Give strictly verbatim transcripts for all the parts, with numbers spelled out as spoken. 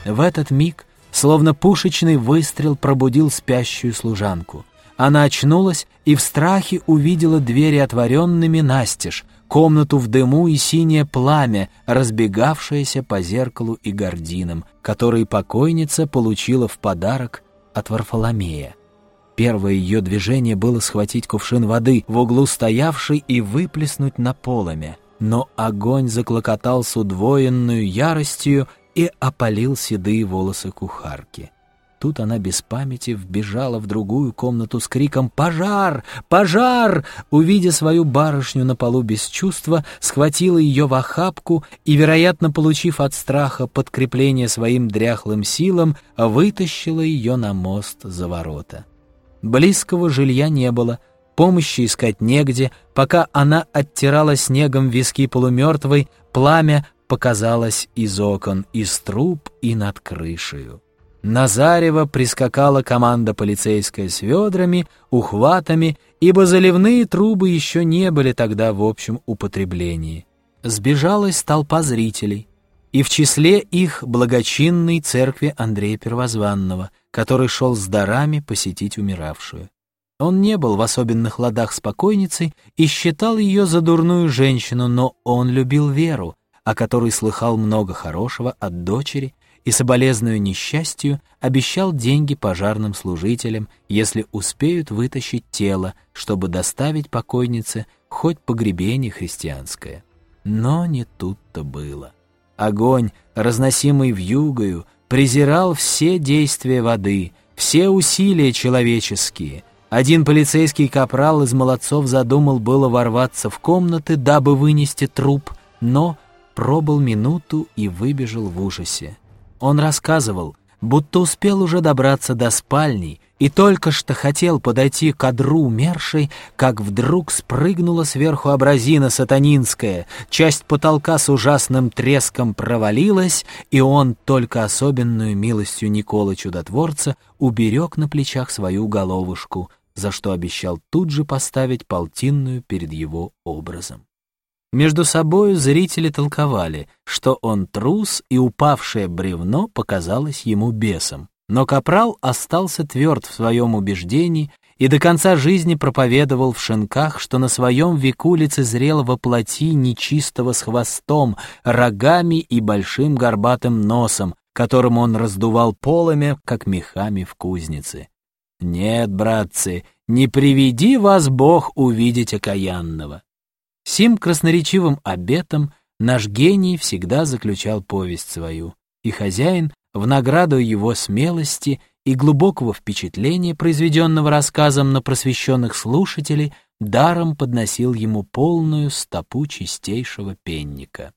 В этот миг, словно пушечный выстрел, пробудил спящую служанку. Она очнулась и в страхе увидела двери отворенными настежь, комнату в дыму и синее пламя, разбегавшееся по зеркалу и гардинам, которые покойница получила в подарок от Варфоломея. Первое ее движение было схватить кувшин воды, в углу стоявший, и выплеснуть на полымя. Но огонь заклокотал с удвоенную яростью и опалил седые волосы кухарки. Тут она без памяти вбежала в другую комнату с криком «Пожар! Пожар!». Увидя свою барышню на полу без чувства, схватила ее в охапку и, вероятно, получив от страха подкрепление своим дряхлым силам, вытащила ее на мост за ворота. Близкого жилья не было, помощи искать негде. Пока она оттирала снегом виски полумертвой, пламя показалось из окон, из труб и над крышею. На зарево прискакала команда полицейская с ведрами, ухватами, ибо заливные трубы еще не были тогда в общем употреблении. Сбежалась толпа зрителей, и в числе их благочинной церкви Андрея Первозванного, который шел с дарами посетить умиравшую. Он не был в особенных ладах с покойницей и считал ее за дурную женщину, но он любил Веру, о которой слыхал много хорошего от дочери, и, соболезнуя несчастью, обещал деньги пожарным служителям, если успеют вытащить тело, чтобы доставить покойнице хоть погребение христианское. Но не тут-то было. Огонь, разносимый вьюгою, презирал все действия воды, все усилия человеческие. Один полицейский капрал из молодцов задумал было ворваться в комнаты, дабы вынести труп, но пробыл минуту и выбежал в ужасе. Он рассказывал, будто успел уже добраться до спальни и только что хотел подойти к одру умершей, как вдруг спрыгнула сверху абразина сатанинская, часть потолка с ужасным треском провалилась, и он, только особенную милостью Николы Чудотворца, уберег на плечах свою головушку, за что обещал тут же поставить полтинную перед его образом. Между собою зрители толковали, что он трус, и упавшее бревно показалось ему бесом. Но капрал остался тверд в своем убеждении и до конца жизни проповедовал в шинках, что на своем веку лицезрел во плоти нечистого с хвостом, рогами и большим горбатым носом, которым он раздувал полымя, как мехами в кузнице. «Нет, братцы, не приведи вас Бог увидеть окаянного». Сим красноречивым обетом наш гений всегда заключал повесть свою, и хозяин, в награду его смелости и глубокого впечатления, произведенного рассказом на просвещенных слушателей, даром подносил ему полную стопу чистейшего пенника.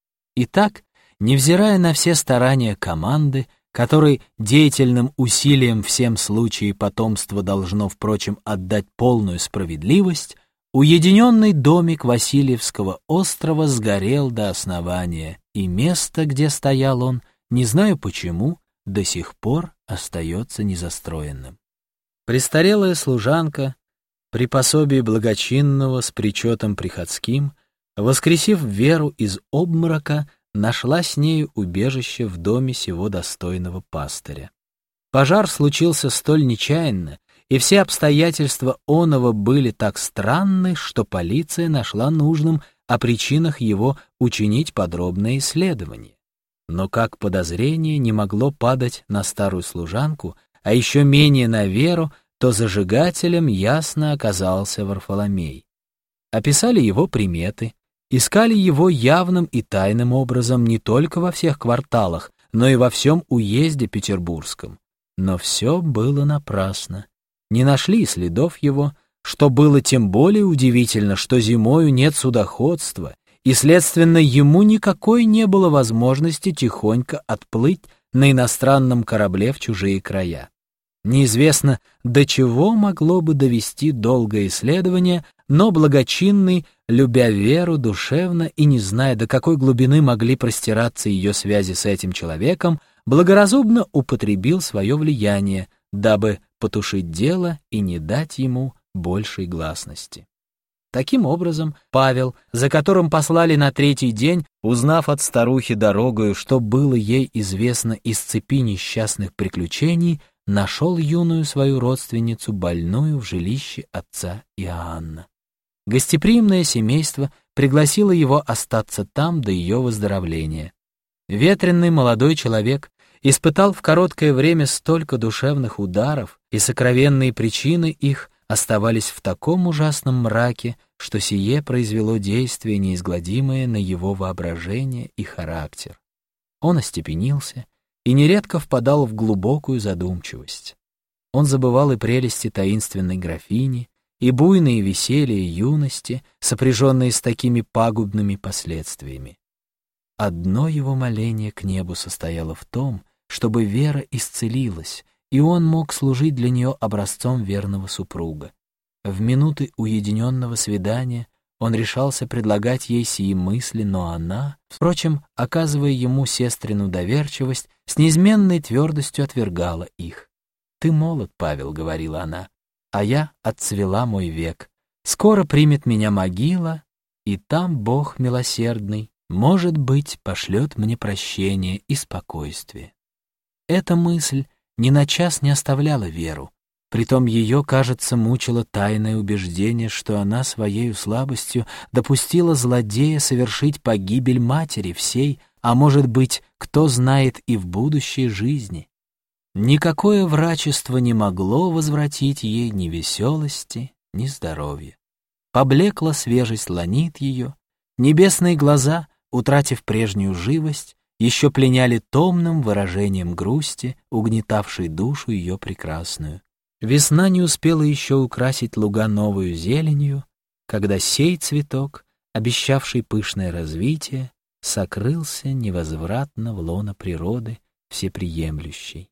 Итак, невзирая на все старания команды, которой деятельным усилием всем случае потомство должно, впрочем, отдать полную справедливость, уединенный домик Васильевского острова сгорел до основания, и место, где стоял он, не знаю почему, до сих пор остается незастроенным. Престарелая служанка, при пособии благочинного с причетом приходским, воскресив Веру из обморока, нашла с нею убежище в доме сего достойного пастыря. Пожар случился столь нечаянно, и все обстоятельства оного были так странны, что полиция нашла нужным о причинах его учинить подробное исследование. Но как подозрение не могло падать на старую служанку, а еще менее на Веру, то зажигателем ясно оказался Варфоломей. Описали его приметы, искали его явным и тайным образом не только во всех кварталах, но и во всем уезде петербургском. Но все было напрасно. Не нашли следов его, что было тем более удивительно, что зимою нет судоходства, и, следственно, ему никакой не было возможности тихонько отплыть на иностранном корабле в чужие края. Неизвестно, до чего могло бы довести долгое исследование, но благочинный, любя Веру душевно и не зная, до какой глубины могли простираться ее связи с этим человеком, благоразумно употребил свое влияние, дабы потушить дело и не дать ему большей гласности. Таким образом, Павел, за которым послали на третий день, узнав от старухи дорогою, что было ей известно из цепи несчастных приключений, нашел юную свою родственницу больную в жилище отца Иоанна. Гостеприимное семейство пригласило его остаться там до ее выздоровления. Ветреный молодой человек испытал в короткое время столько душевных ударов, и сокровенные причины их оставались в таком ужасном мраке, что сие произвело действие неизгладимое на его воображение и характер. Он остепенился и нередко впадал в глубокую задумчивость. Он забывал и прелести таинственной графини, и буйные веселья юности, сопряженные с такими пагубными последствиями. Одно его моление к небу состояло в том, чтобы Вера исцелилась, и он мог служить для нее образцом верного супруга. В минуты уединенного свидания он решался предлагать ей сии мысли, но она, впрочем, оказывая ему сестрину доверчивость, с неизменной твердостью отвергала их. «Ты молод, Павел», — говорила она, — «а я отцвела мой век. Скоро примет меня могила, и там Бог милосердный, может быть, пошлет мне прощение и спокойствие». Эта мысль ни на час не оставляла Веру. Притом ее, кажется, мучило тайное убеждение, что она своею слабостью допустила злодея совершить погибель матери всей, а может быть, кто знает, и в будущей жизни. Никакое врачество не могло возвратить ей ни веселости, ни здоровья. Поблекла свежесть ланит ее, небесные глаза, утратив прежнюю живость, еще пленяли томным выражением грусти, угнетавшей душу ее прекрасную. Весна не успела еще украсить луга новую зеленью, когда сей цветок, обещавший пышное развитие, сокрылся невозвратно в лоно природы всеприемлющей.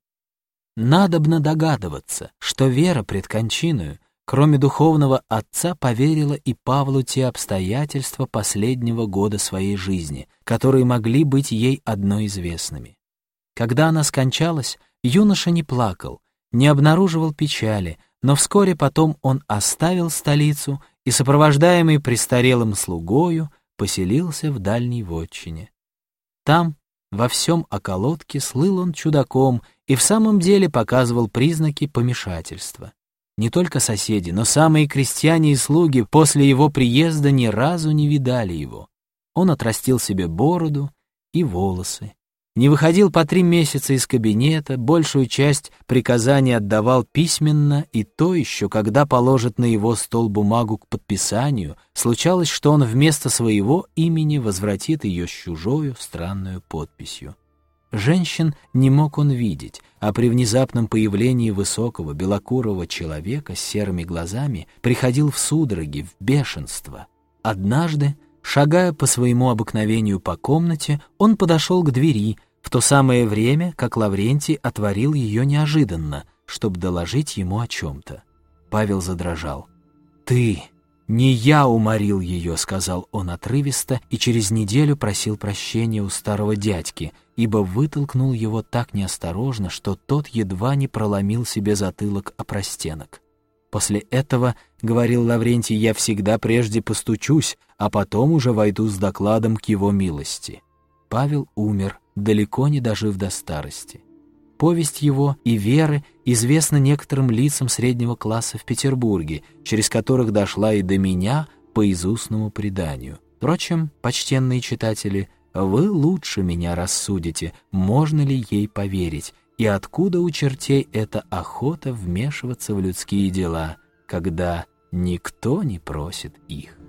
Надобно догадываться, что Вера пред кончиною, кроме духовного отца, поверила и Павлу те обстоятельства последнего года своей жизни, которые могли быть ей одно известными. Когда она скончалась, юноша не плакал, не обнаруживал печали, но вскоре потом он оставил столицу и, сопровождаемый престарелым слугою, поселился в дальней вотчине. Там, во всем околотке, слыл он чудаком и в самом деле показывал признаки помешательства. Не только соседи, но самые крестьяне и слуги после его приезда ни разу не видали его. Он отрастил себе бороду и волосы, не выходил по три месяца из кабинета, большую часть приказаний отдавал письменно, и то еще, когда положат на его стол бумагу к подписанию, случалось, что он вместо своего имени возвратит ее с чужою странную подписью. Женщин не мог он видеть, а при внезапном появлении высокого белокурого человека с серыми глазами приходил в судороги, в бешенство. Однажды, шагая по своему обыкновению по комнате, он подошел к двери, в то самое время, как Лаврентий отворил ее неожиданно, чтобы доложить ему о чем-то. Павел задрожал. «Ты, не я уморил ее», — сказал он отрывисто, и через неделю просил прощения у старого дядьки, ибо вытолкнул его так неосторожно, что тот едва не проломил себе затылок о простенок. «После этого, — говорил Лаврентий, — я всегда прежде постучусь, а потом уже войду с докладом к его милости». Павел умер, далеко не дожив до старости. Повесть его и Веры известна некоторым лицам среднего класса в Петербурге, через которых дошла и до меня по изустному преданию. Впрочем, почтенные читатели, вы лучше меня рассудите, можно ли ей поверить, и откуда у чертей эта охота вмешиваться в людские дела, когда никто не просит их.